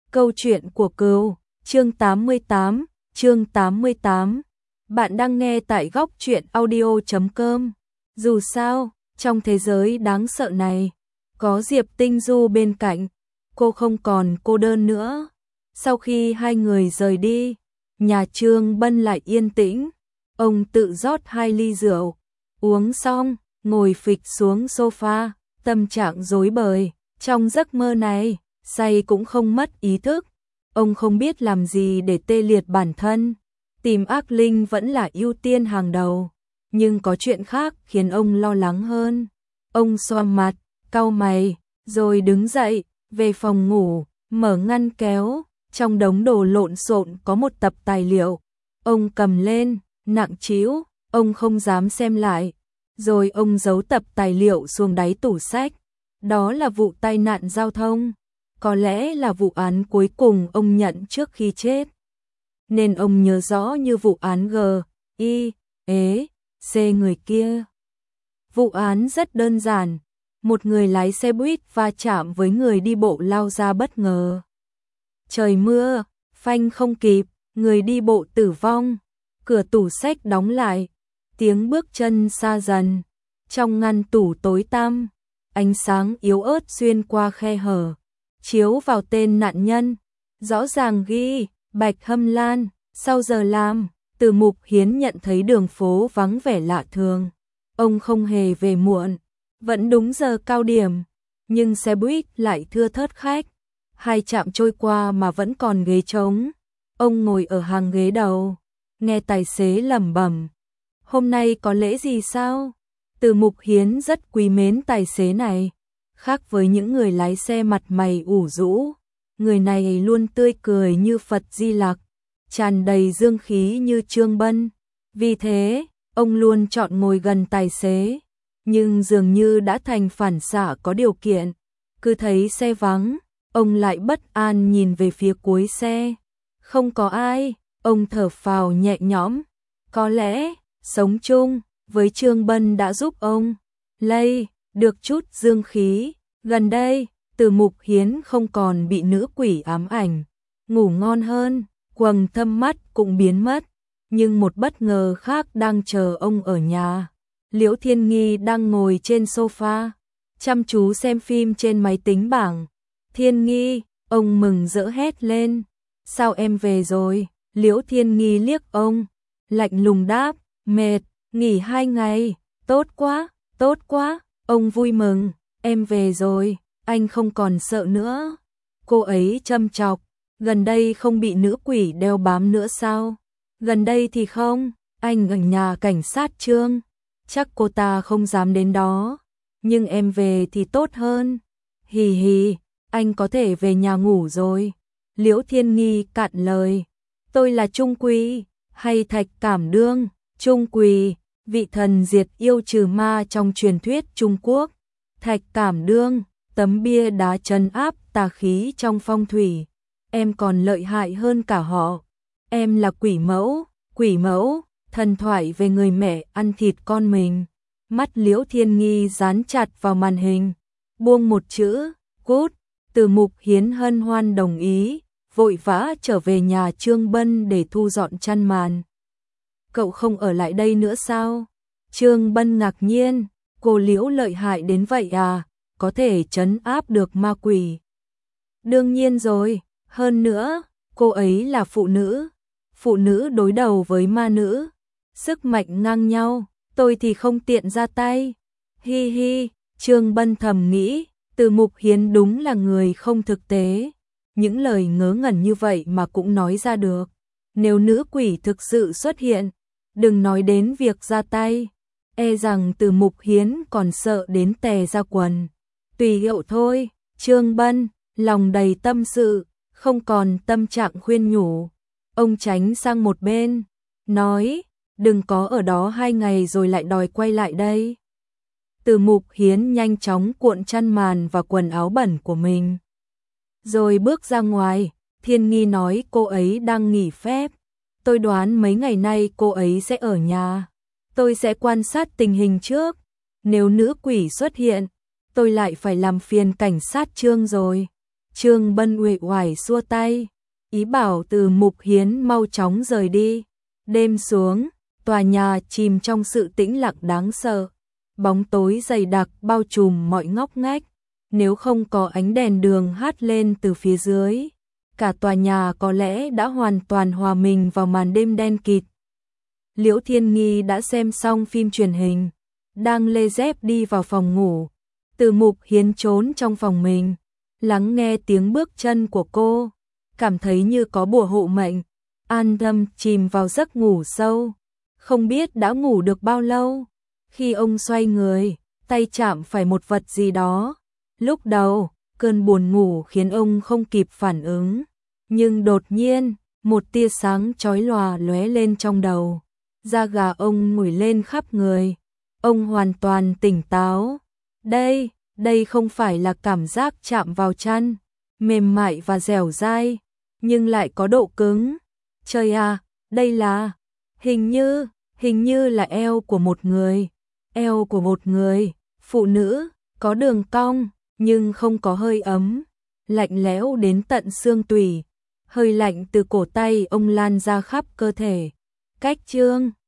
Câu chuyện của cừu, chương 88, chương 88. Bạn đang nghe tại góc truyện audio.com. Dù sao, trong thế giới đáng sợ này, có Diệp Tinh Du bên cạnh, cô không còn cô đơn nữa. Sau khi hai người rời đi, nhà Trương Bân lại yên tĩnh. Ông tự rót 2 ly rượu, uống xong, ngồi phịch xuống sofa, tâm trạng rối bời. Trong giấc mơ này, say cũng không mất ý thức. Ông không biết làm gì để tê liệt bản thân. Tìm ác linh vẫn là ưu tiên hàng đầu. Nhưng có chuyện khác khiến ông lo lắng hơn. Ông xoa mặt, cau mày, rồi đứng dậy, về phòng ngủ, mở ngăn kéo. Trong đống đồ lộn xộn có một tập tài liệu. Ông cầm lên, nặng trĩu, ông không dám xem lại. Rồi ông giấu tập tài liệu xuống đáy tủ sách. Đó là vụ tai nạn giao thông. Có lẽ là vụ án cuối cùng ông nhận trước khi chết. Nên ông nhớ rõ như vụ án G.I.E.C người kia. Vụ án rất đơn giản. Một người lái xe buýt va chạm với người đi bộ lao ra bất ngờ. Trời mưa, phanh không kịp, người đi bộ tử vong. Cửa tủ sách đóng lại. Tiếng bước chân xa dần. Trong ngăn tủ tối tăm, ánh sáng yếu ớt xuyên qua khe hở, chiếu vào tên nạn nhân. Rõ ràng ghi, Bạch Hâm Lan. Sau giờ làm, Từ Mục Hiến nhận thấy đường phố vắng vẻ lạ thường. Ông không hề về muộn, vẫn đúng giờ cao điểm, nhưng xe buýt lại thưa thớt khách. 2 trạm trôi qua mà vẫn còn ghế trống. Ông ngồi ở hàng ghế đầu, nghe tài xế lẩm bẩm. Hôm nay có lễ gì sao? Từ Mục Hiến rất quý mến tài xế này. Khác với những người lái xe mặt mày ủ rũ, người này luôn tươi cười như Phật Di Lặc, tràn đầy dương khí như Trương Bân. Vì thế, ông luôn chọn ngồi gần tài xế. Nhưng dường như đã thành phản xạ có điều kiện. Cứ thấy xe vắng, ông lại bất an nhìn về phía cuối xe. Không có ai, ông thở phào nhẹ nhõm. Có lẽ, sống chung với Trương Bân đã giúp ông lây được chút dương khí. Gần đây, Từ Mục Hiến không còn bị nữ quỷ ám ảnh, ngủ ngon hơn, quầng thâm mắt cũng biến mất. Nhưng một bất ngờ khác đang chờ ông ở nhà. Liễu Thiên Nghi đang ngồi trên sofa, chăm chú xem phim trên máy tính bảng. Thiên Nghi, ông mừng rỡ hét lên. Sao em về rồi? Liễu Thiên Nghi liếc ông, lạnh lùng đáp, mệt, nghỉ 2 ngày, tốt quá, ông vui mừng, em về rồi, anh không còn sợ nữa. Cô ấy châm chọc, gần đây không bị nữ quỷ đeo bám nữa sao? Gần đây thì không, anh ở nhà cảnh sát Trương, chắc cô ta không dám đến đó, nhưng em về thì tốt hơn. Hì hì, anh có thể về nhà ngủ rồi. Liễu Thiên Nghi cạn lời, tôi là Trung Quỳ, hay Thạch Cảm Đương. Trung Quỳ, vị thần diệt yêu trừ ma trong truyền thuyết Trung Quốc. Thạch Cảm Đương, tấm bia đá trấn áp tà khí trong phong thủy. Em còn lợi hại hơn cả họ. Em là quỷ mẫu, thần thoại về người mẹ ăn thịt con mình. Mắt Liễu Thiên Nghi dán chặt vào màn hình, buông một chữ, cút. Từ Mục Hiến hân hoan đồng ý, vội vã trở về nhà Trương Bân để thu dọn chăn màn. Cậu không ở lại đây nữa sao? Trương Bân ngạc nhiên, cô Liễu lợi hại đến vậy à, có thể trấn áp được ma quỷ. Đương nhiên rồi, hơn nữa, cô ấy là phụ nữ đối đầu với ma nữ, sức mạnh ngang nhau, tôi thì không tiện ra tay. Hi hi, Trương Bân thầm nghĩ, Từ Mục Hiến đúng là người không thực tế. Những lời ngớ ngẩn như vậy mà cũng nói ra được. Nếu nữ quỷ thực sự xuất hiện, đừng nói đến việc ra tay, e rằng Từ Mục Hiến còn sợ đến tè ra quần. Tùy hiệu thôi. Trương Bân, lòng đầy tâm sự, không còn tâm trạng khuyên nhủ. Ông tránh sang một bên, nói, đừng có ở đó 2 ngày rồi lại đòi quay lại đây. Từ Mục Hiến nhanh chóng cuộn chăn màn và quần áo bẩn của mình, rồi bước ra ngoài. Thiên Nghi nói cô ấy đang nghỉ phép. Tôi đoán mấy ngày nay cô ấy sẽ ở nhà. Tôi sẽ quan sát tình hình trước. Nếu nữ quỷ xuất hiện, tôi lại phải làm phiền cảnh sát Trương rồi. Trương Bân uể oải xua tay, ý bảo Từ Mục Hiến mau chóng rời đi. Đêm xuống, tòa nhà chìm trong sự tĩnh lặng đáng sợ. Bóng tối dày đặc bao trùm mọi ngóc ngách. Nếu không có ánh đèn đường hắt lên từ phía dưới, cả tòa nhà có lẽ đã hoàn toàn hòa mình vào màn đêm đen kịt. Liễu Thiên Nghi đã xem xong phim truyền hình, đang lê dép đi vào phòng ngủ. Từ Mục Hiến trốn trong phòng mình, lắng nghe tiếng bước chân của cô, cảm thấy như có bùa hộ mệnh, an tâm chìm vào giấc ngủ sâu. Không biết đã ngủ được bao lâu, khi ông xoay người, tay chạm phải một vật gì đó. Lúc đầu, cơn buồn ngủ khiến ông không kịp phản ứng, nhưng đột nhiên, một tia sáng chói lòa lóe lên trong đầu. Da gà ông nổi lên khắp người, ông hoàn toàn tỉnh táo. Đây không phải là cảm giác chạm vào chăn, mềm mại và dẻo dai, nhưng lại có độ cứng. Trời à, đây là, hình như là eo của một người, phụ nữ, có đường cong, nhưng không có hơi ấm, lạnh lẽo đến tận xương tủy, hơi lạnh từ cổ tay ông lan ra khắp cơ thể. Cách Trương